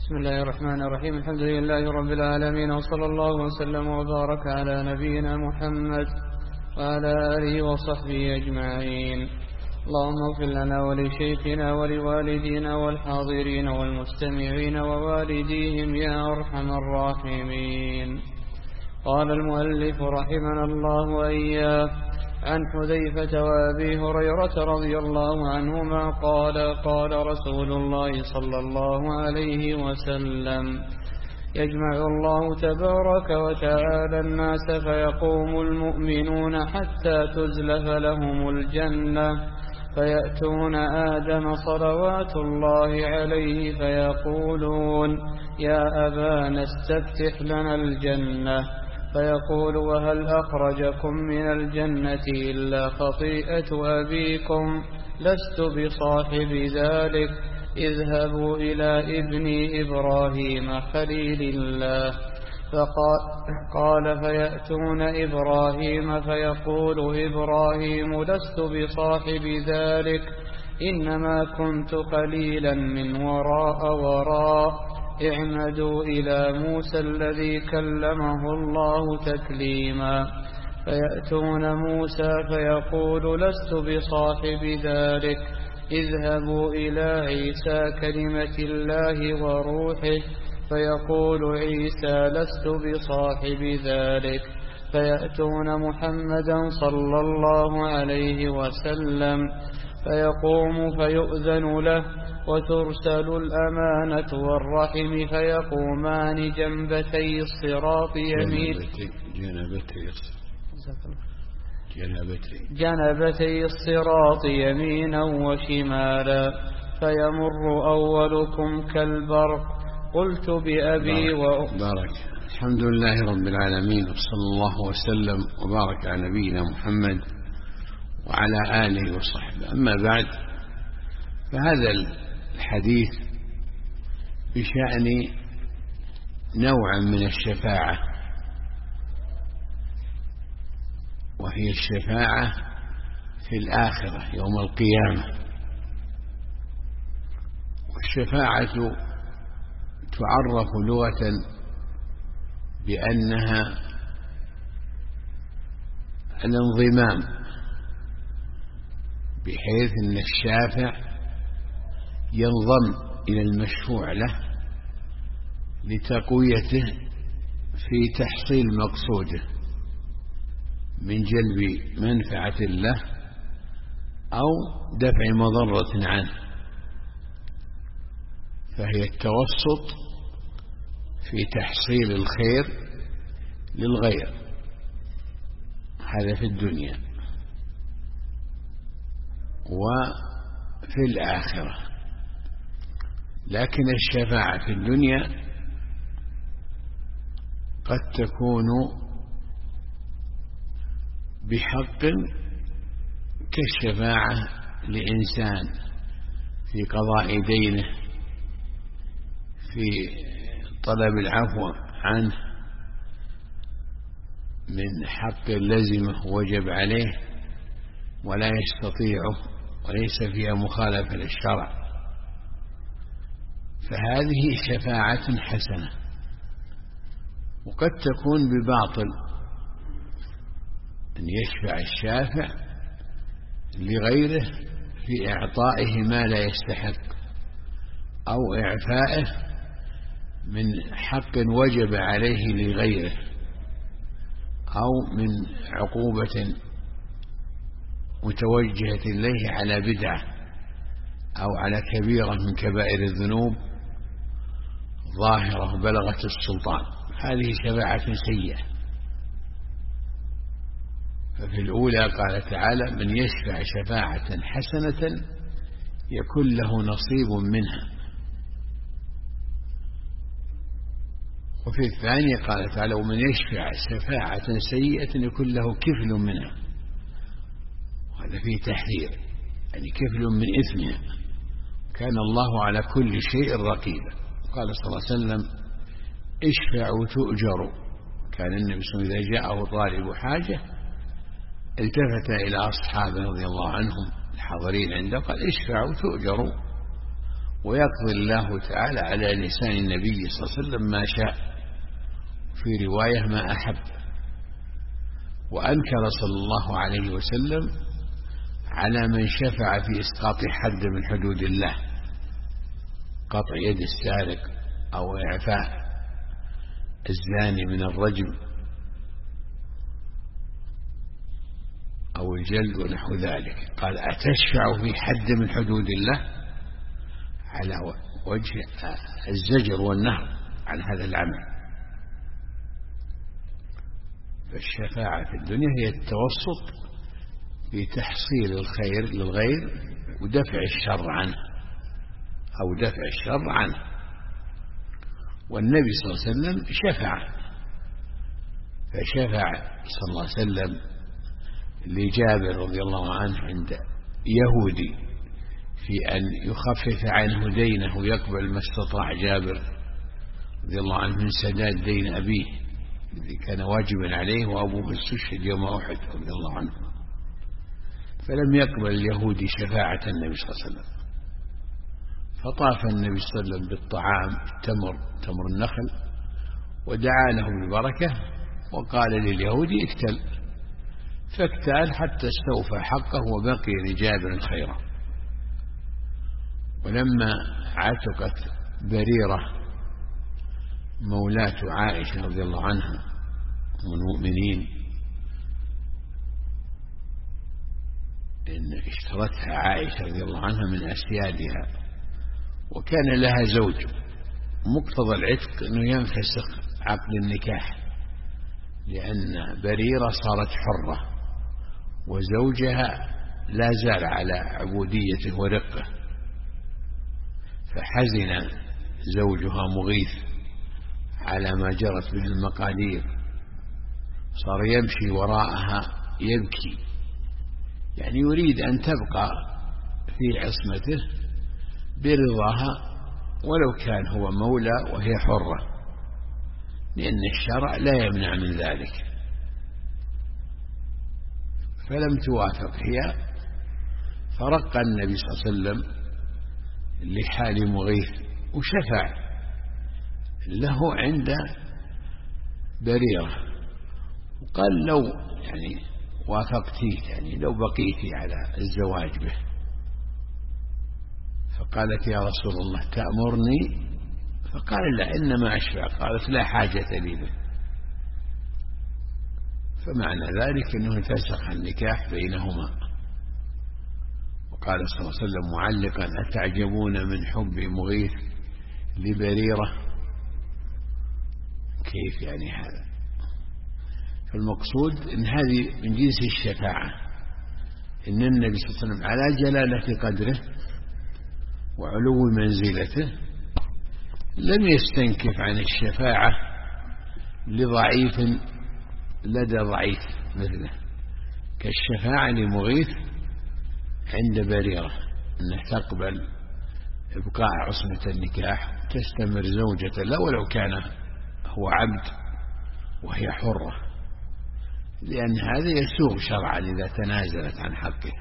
بسم الله الرحمن الرحيم. الحمد لله رب العالمين، وصلى الله وسلم وبارك على نبينا محمد وعلى آله وصحبه أجمعين. اللهم اغفر لنا ولشيخنا ولوالدينا والحاضرين والمستمعين ووالديهم يا أرحم الراحمين. قال المؤلف رحمنا الله وإياه: عن حذيفة وأبي هريرة رضي الله عنهما قال: قال رسول الله صلى الله عليه وسلم: يجمع الله تبارك وتعالى الناس فيقوم المؤمنون حتى تزلف لهم الجنة، فيأتون آدم صلوات الله عليه فيقولون: يا أبانا استفتح لنا الجنة، فيقول: وهل أخرجكم من الجنة إلا خطيئة أبيكم؟ لست بصاحب ذلك، اذهبوا إلى ابني إبراهيم خليل الله. فقال: فيأتون إبراهيم فيقول إبراهيم: لست بصاحب ذلك، إنما كنت خليلا من وراء، اعمدوا إلى موسى الذي كلمه الله تكليما. فيأتون موسى فيقول: لست بصاحب ذلك، اذهبوا إلى عيسى كلمة الله وروحه، فيقول عيسى: لست بصاحب ذلك. فيأتون محمدا صلى الله عليه وسلم فيقوم فيؤذن له، وترسل الأمانة والرحم، فيقومان جنبتي الصراط جنبتي الصراط يمينا وشمالا، فيمر أولكم كالبرق. قلت بأبي بارك. الحمد لله رب العالمين، وصلى الله وسلم وبارك على نبينا محمد وعلى آله وصحبه. أما بعد، فهذا الحديث بشأن نوع من الشفاعة، وهي الشفاعة في الآخرة يوم القيامة. والشفاعة تعرف لغة بأنها الانضمام، بحيث أن الشافع ينضم إلى المشفوع له لتقويته في تحصيل مقصوده من جلب منفعة له أو دفع مضرة عنه، فهي التوسط في تحصيل الخير للغير، هذا في الدنيا. وفي الآخرة، لكن الشفاعة في الدنيا قد تكون بحق، كالشفاعة لإنسان في قضاء دينه، في طلب العفو عنه من حق لزمه وجب عليه ولا يستطيعه وليس فيها مخالفة للشرع، فهذه شفاعة حسنة. وقد تكون بباطل، أن يشفع الشافع لغيره في إعطائه ما لا يستحق، أو إعفائه من حق وجب عليه لغيره، أو من عقوبة متوجهة إليه على بدعة أو على كبيرة من كبائر الذنوب ظاهرة بلغت السلطان، هذه شفاعة سيئة. ففي الأولى قال تعالى: من يشفع شفاعة حسنة يكن له نصيب منها. وفي الثانية قال تعالى: ومن يشفع شفاعة سيئة يكن له كفل منها. وهذا فيه تحذير، يعني كفل من إثمها. كان الله على كل شيء رقيبا. قال صلى الله عليه وسلم: اشفعوا تؤجروا. كان النبي صلى الله عليه وسلم إذا جاءه طالب حاجة التفت إلى أصحابه رضي الله عنهم الحاضرين عنده، قال: اشفعوا تؤجروا. ويقضي الله تعالى على لسان النبي صلى الله عليه وسلم ما شاء، في رواية ما أحب. وأنكر صلى الله عليه وسلم على من شفع في إسقاط حد من حدود الله، قطع يد السارق أو إعفاء الزاني من الرجم أو الجلد ونحو ذلك. قال: أتشفع في حد من حدود الله، على وجه الزجر والنهر عن هذا العمل. فالشفاعة في الدنيا هي التوسط في تحصيل الخير للغير ودفع الشر عنه، أو دفع الشر عنه. والنبي صلى الله عليه وسلم شفع، فشفع صلى الله عليه وسلم لجابر رضي الله عنه عند يهودي في أن يخفف عنه دينه ويقبل ما استطاع جابر رضي الله عنه من سداد دين أبيه الذي كان واجبا عليه، وأبوه استشهد يوم أحد رضي الله عنه. فلم يقبل اليهودي شفاعة النبي صلى الله عليه وسلم، فطاف النبي صلى الله عليه وسلم بالطعام، تمر النخل، ودعا له بالبركة، وقال لليهودي: اكتل. فاكتال حتى استوفى حقه وبقي لجابر خيرا. ولما عتقت بريرة مولاة عائشة رضي الله عنها أم المؤمنين، إن اشترتها عائشة رضي الله عنها من أسيادها، وكان لها زوج. مقتضى العتق أنه ينفسخ عقد النكاح، لأن بريرة صارت حرة وزوجها لا زال على عبوديته ورقه. فحزن زوجها مغيث على ما جرت به المقادير، صار يمشي وراءها يبكي، يعني يريد أن تبقى في عصمته برضاها ولو كان هو مولى وهي حرة، لأن الشرع لا يمنع من ذلك. فلم توافق هي، فرق النبي صلى الله عليه وسلم لحال مغيث وشفع له عند بريرة، وقال: لو يعني وافقتيه، يعني لو بقيتي على الزواج به. فقالت: يا رسول الله تأمرني؟ فقال: لا، إنما أشفع. قالت: لا حاجة لي به. فمعنى ذلك أنه انفسخ النكاح بينهما. وقال صلى الله عليه وسلم معلقا: أتعجبون من حب مغيث لبريرة؟ كيف يعني هذا؟ فالمقصود أن هذه من جنس الشفاعة، إن النبي صلى الله عليه وسلم على جلالة قدره وعلو منزلته لم يستنكف عن الشفاعة لضعيف لدى ضعيف مثله، كالشفاعة لمغيث عند بريرة، أنه تقبل إبقاء عصمة النكاح تستمر زوجة له ولو كان هو عبد وهي حرة، لأن هذا يسوغ شرعا إذا تنازلت عن حقه.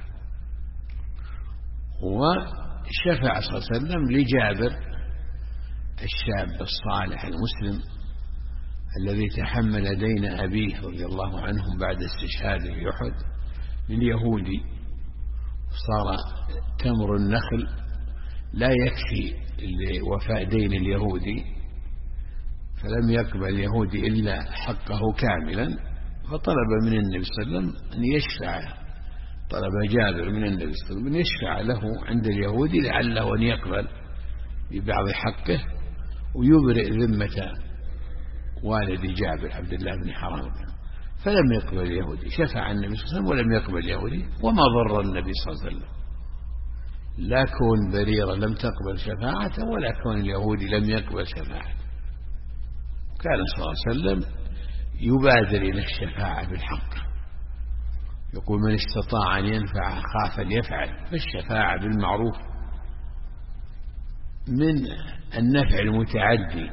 وشفع صلى الله عليه وسلم لجابر الشاب الصالح المسلم الذي تحمل دين أبيه رضي الله عنهم بعد استشهاده في أحد لليهودي، صار تمر النخل لا يكفي لوفاء دين اليهودي، فلم يقبل اليهودي إلا حقه كاملا، فطلب من النبي صلى الله عليه وسلم أن يشفع، طلب جابر من النبي صلى الله عليه وسلم أن يشفع له عند اليهودي لعله أن يقبل ببعض حقه ويبرئ ذمة والد جابر عبد الله بن حرام. فلم يقبل اليهودي، شفع النبي صلى الله عليه وسلم ولم يقبل اليهودي، وما ضر النبي صلى الله عليه وسلم لا كون بريرة لم تقبل شفاعته ولا كون اليهودي لم يقبل شفاعته. كان صلى الله عليه وسلم يبادر إلى الشفاعة بالحق، يقول: من استطاع أن ينفع أخاه فليفعل. فالشفاعة بالمعروف من النفع المتعدي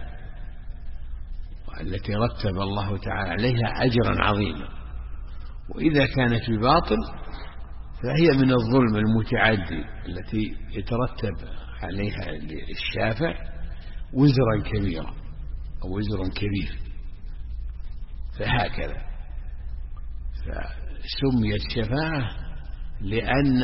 التي رتب الله تعالى عليها أجرا عظيما، وإذا كانت بباطل فهي من الظلم المتعدي التي يترتب عليها للشافع وزرا كبيرا أو وزر كبير. فهكذا فسميت شفاعة لأن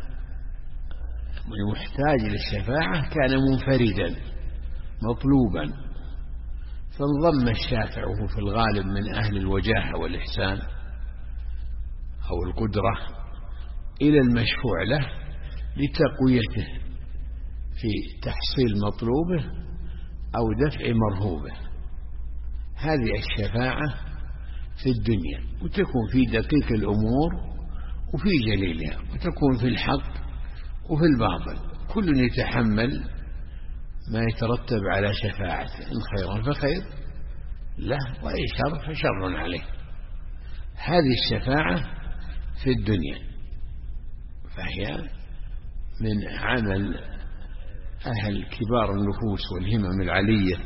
المحتاج للشفاعة كان منفردا مطلوبا، فانضم الشافع وهو في الغالب من أهل الوجاهة والإحسان أو القدرة إلى المشفوع له لتقويته في تحصيل مطلوبه أو دفع مرهوبه. هذه الشفاعة في الدنيا، وتكون في دقيق الأمور وفي جليلها، وتكون في الحق وفي الباطل، كل يتحمل ما يترتب على شفاعته، إن خيرا فخير له وإن شر فشر عليه. هذه الشفاعة في الدنيا، فهي من عمل أهل كبار النفوس والهمم العلية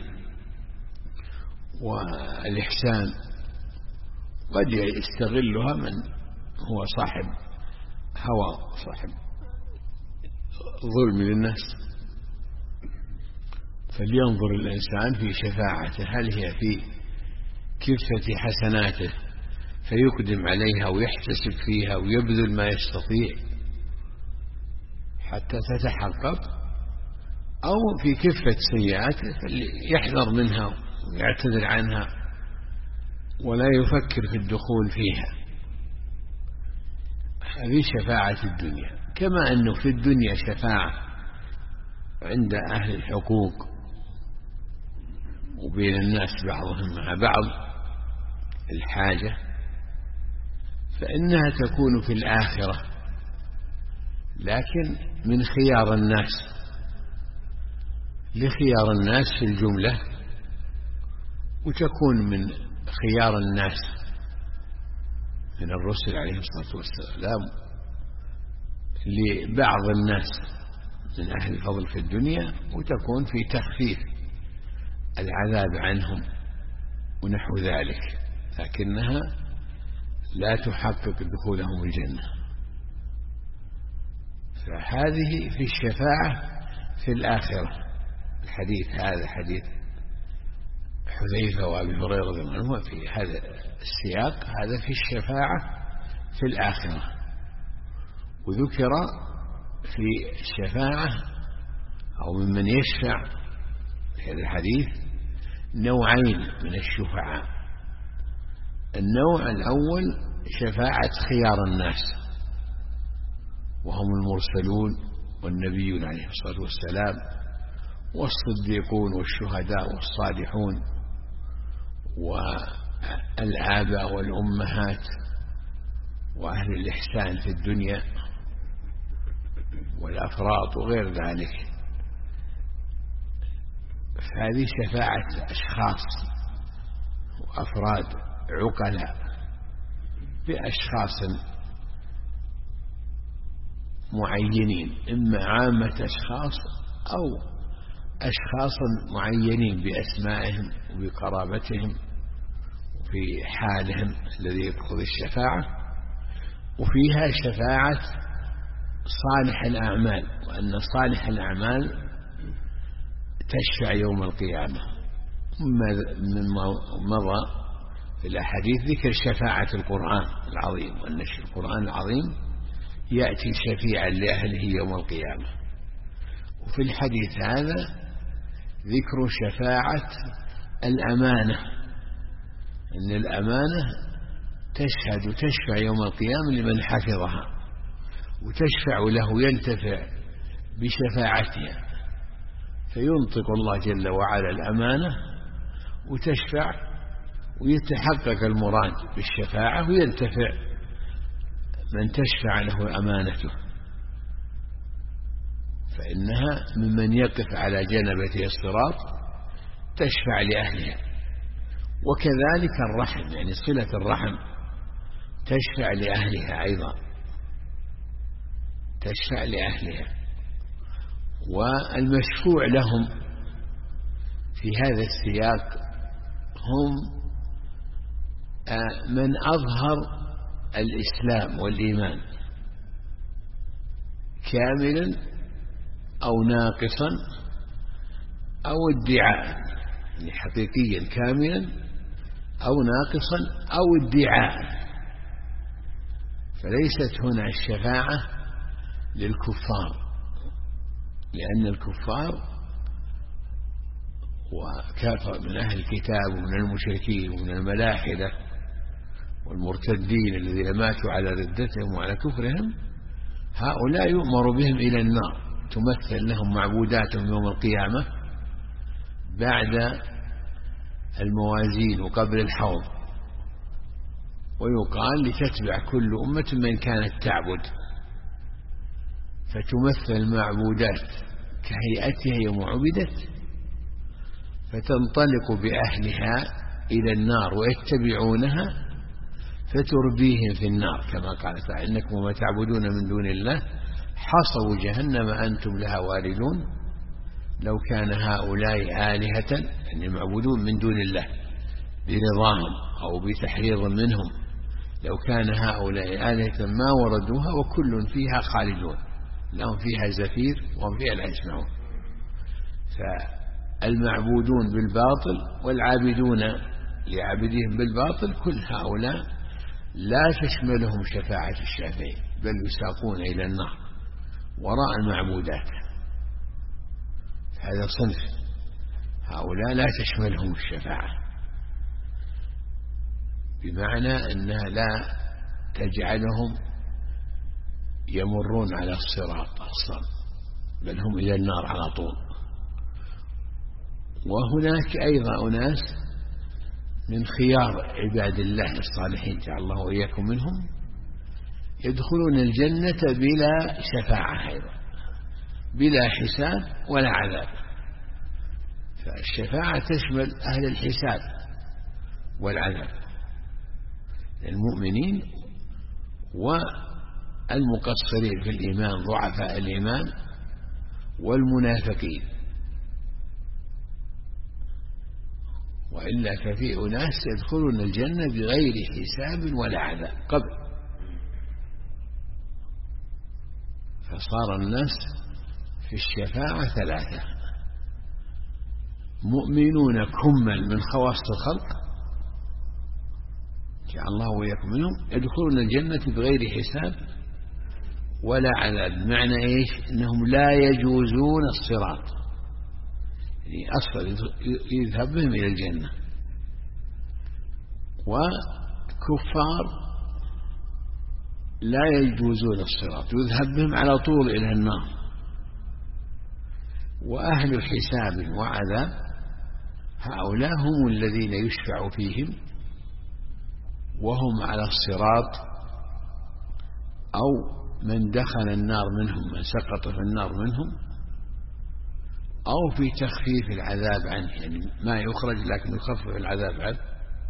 والإحسان، قد يستغلها من هو صاحب هوى صاحب ظلم للناس. فلينظر الإنسان في شفاعته هل هي في كفة حسناته فيقدم عليها ويحتسب فيها ويبذل ما يستطيع حتى تتحقق، أو في كفة سيئاته فليحذر منها ويعتذر عنها ولا يفكر في الدخول فيها. هذه شفاعة الدنيا. كما أنه في الدنيا شفاعة عند أهل الحقوق وبين الناس بعضهم مع بعض الحاجة، فإنها تكون في الآخرة لكن من خيار الناس لخيار الناس في الجملة، وتكون من خيار الناس من الرسل عليه الصلاة والسلام لبعض الناس من أهل الفضل في الدنيا، وتكون في تخفيف العذاب عنهم ونحو ذلك، لكنها لا تحقق دخولهم الجنة. فهذه في الشفاعة في الآخرة. الحديث هذا حديث حذيفة وأبي هريرة رضي الله عنهما في هذا السياق، هذا في الشفاعة في الآخرة. وذكر في الشفاعة أو ممن يشفع في هذا الحديث نوعين من الشفعاء. النوع الأول شفاعة خيار الناس، وهم المرسلون والنبيون عليه الصلاة والسلام والصديقون والشهداء والصالحون والآباء والأمهات وأهل الإحسان في الدنيا والأفراط وغير ذلك. فهذه شفاعة أشخاص وأفراد عقلاء بأشخاص معينين، إما عامة أشخاص أو أشخاص معينين بأسمائهم وبقرابتهم وفي حالهم الذي يأخذ الشفاعة. وفيها شفاعة صالح الأعمال، وأن صالح الأعمال تشفع يوم القيامة. مما مضى في الأحاديث ذكر شفاعة القرآن العظيم، وأن القرآن العظيم يأتي شفيعا لأهله يوم القيامة. وفي الحديث هذا ذكر شفاعة الأمانة، أن الأمانة تشفع يوم القيامة لمن حفظها، وتشفع له ينتفع بشفاعتها، فينطق الله جل وعلا الأمانة وتشفع ويتحقق المراد بالشفاعة، وينتفع من تشفع له أمانته، فإنها ممن يقف على جنبته الصراط تشفع لأهلها. وكذلك الرحم، يعني صلة الرحم تشفع لأهلها أيضا، تشفع لأهلها. والمشفوع لهم في هذا السياق هم من أظهر الإسلام والإيمان، كاملا أو ناقصا أو ادعاء، يعني حقيقيا كاملا أو ناقصا أو ادعاء. فليست هنا الشفاعة للكفار، لأن الكفار وكافر من أهل الكتاب ومن المشركين ومن الملاحدة والمرتدين الذين ماتوا على ردتهم وعلى كفرهم، هؤلاء يؤمر بهم إلى النار، تمثل لهم معبوداتهم يوم القيامة بعد الموازين وقبل الحوض، ويقال لتتبع كل أمة من كانت تعبد، فتمثل المعبودات كهيئتها يوم عبدت، فتنطلق بأهلها إلى النار ويتبعونها فتربيهم في النار، كما قال تعالى: إنكم وما تعبدون من دون الله حصبوا جهنم أنتم لها واردون لو كان هؤلاء آلهة، يعني معبودون من دون الله برضاهم أو بتحريض منهم، لو كان هؤلاء آلهة ما وردوها وكل فيها خالدون لهم فيها زفير وهم فيها لا يسمعون. فالمعبودون بالباطل والعابدون لعبدهم بالباطل كل هؤلاء لا تشملهم شفاعة الشافعين، بل يساقون إلى النار وراء المعبودات. هذا صنف هؤلاء لا تشملهم الشفاعة، بمعنى أنها لا تجعلهم يمرون على الصراط أصلا، بل هم إلى النار على طول. وهناك أيضا أناس من خيار عباد الله الصالحين جعل الله وإياكم منهم يدخلون الجنة بلا شفاعة أيضا، بلا حساب ولا عذاب. فالشفاعة تشمل أهل الحساب والعذاب، المؤمنين والمقصرين في الإيمان ضعفاء الإيمان والمنافقين. وإلا ففي أناس يدخلون الجنة بغير حساب ولا عذاب قبل. فصار الناس في الشفاعة ثلاثة: مؤمنون كمل من خواص الخلق جعل الله وإياكم منهم يدخلون الجنة بغير حساب ولا عذاب. معنى إيش؟ إنهم لا يجوزون الصراط، يعني أصلا يذهب بهم إلى الجنة. وكفار لا يجوزون الصراط، يذهب بهم على طول إلى النار. وأهل حساب وعذاب هؤلاء هم الذين يشفع فيهم وهم على الصراط، أو من دخل النار منهم، من سقط في النار منهم، أو في تخفيف العذاب عنه، يعني ما يخرج لكن يخفف العذاب عنه.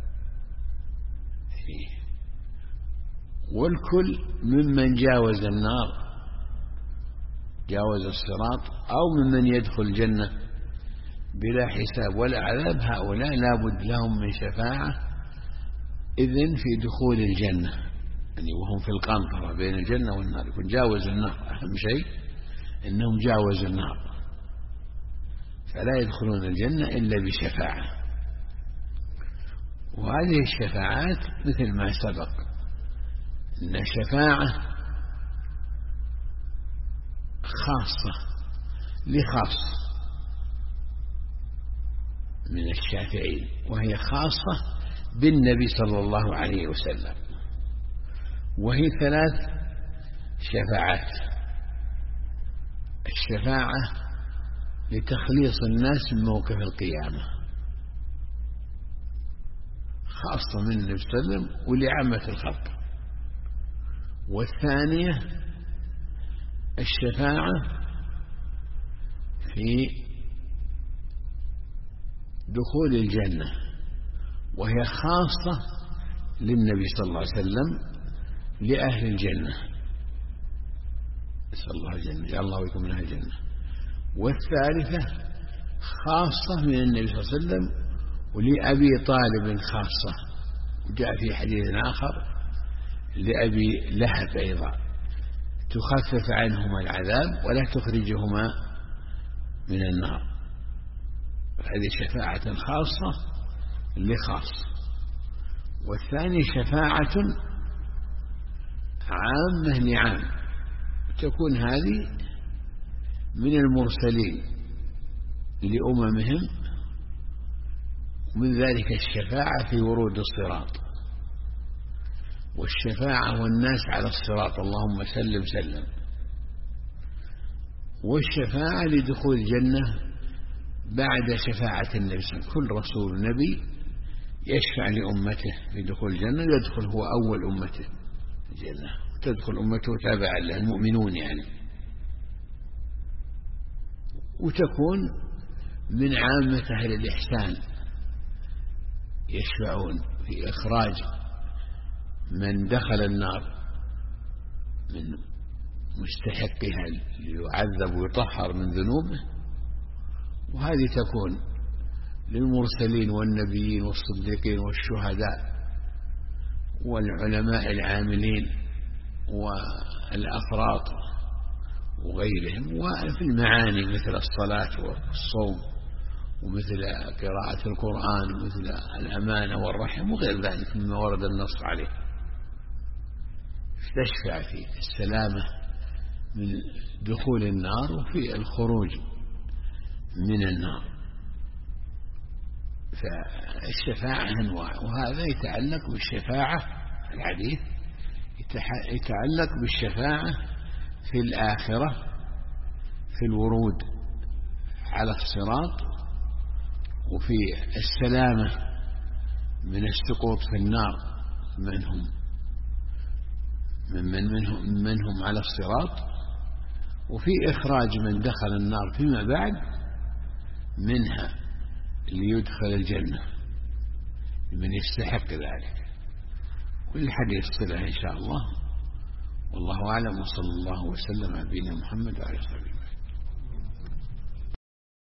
والكل ممن جاوز النار، جاوز الصراط، أو ممن يدخل الجنة بلا حساب ولا عذاب، هؤلاء لا بد لهم من شفاعة إذن في دخول الجنة، يعني وهم في القنطرة بين الجنة والنار، يكون جاوز النار. أهم شيء إنهم جاوزوا النار، فلا يدخلون الجنة إلا بشفاعة. وهذه الشفاعات مثل ما سبق إن شفاعة خاصة لخاص من الشافعين، وهي خاصة بالنبي صلى الله عليه وسلم، وهي ثلاث شفاعات: الشفاعة لتخليص الناس من موقف القيامة خاصة من النبي صلى الله عليه وسلم ولعامة الخلق. والثانية الشفاعة في دخول الجنة، وهي خاصة للنبي صلى الله عليه وسلم لأهل الجنة، نسأل الله الجنة، جعل الله ويكم من أهل الجنة. والثالثة خاصة من النبي صلى الله عليه وسلم ولأبي طالب خاصة، وجاء في حديث آخر لأبي لهب أيضا تخفف عنهما العذاب ولا تخرجهما من النار. هذه شفاعة خاصة لخاص. والثاني شفاعة عامة لعام، تكون هذه من المرسلين لأممهم، ومن ذلك الشفاعة في ورود الصراط، والشفاعة والناس على الصراط اللهم سلم سلم، والشفاعة لدخول الجنة بعد شفاعة النبي. كل رسول نبي يشفع لأمته في دخول الجنة، يدخل هو أول أمته الجنة، وتدخل أمته تابعا له المؤمنون يعني. وتكون من عامة أهل الإحسان يشفعون في إخراج من دخل النار من مستحقها ليعذب ويطهر من ذنوبه. وهذه تكون للمرسلين والنبيين والصديقين والشهداء والعلماء العاملين والأفراط وغيرهم، وفي المعاني مثل الصلاة والصوم ومثل قراءة القرآن ومثل الأمانة والرحم وغير ذلك مما ورد النص عليه. تشفع في السلامة من دخول النار وفي الخروج من النار. فالشفاعة أنواع، وهذا يتعلق بالشفاعة الحديث يتعلق بالشفاعة في الآخرة في الورود على الصراط، وفي السلامة من السقوط في النار منهم على الصراط، وفي إخراج من دخل النار فيما بعد منها ليدخل الجنة من يستحق ذلك. والحديث صلة إن شاء الله، والله أعلم، وصلى الله وسلم على نبينا محمد وعلى آله وصحبه.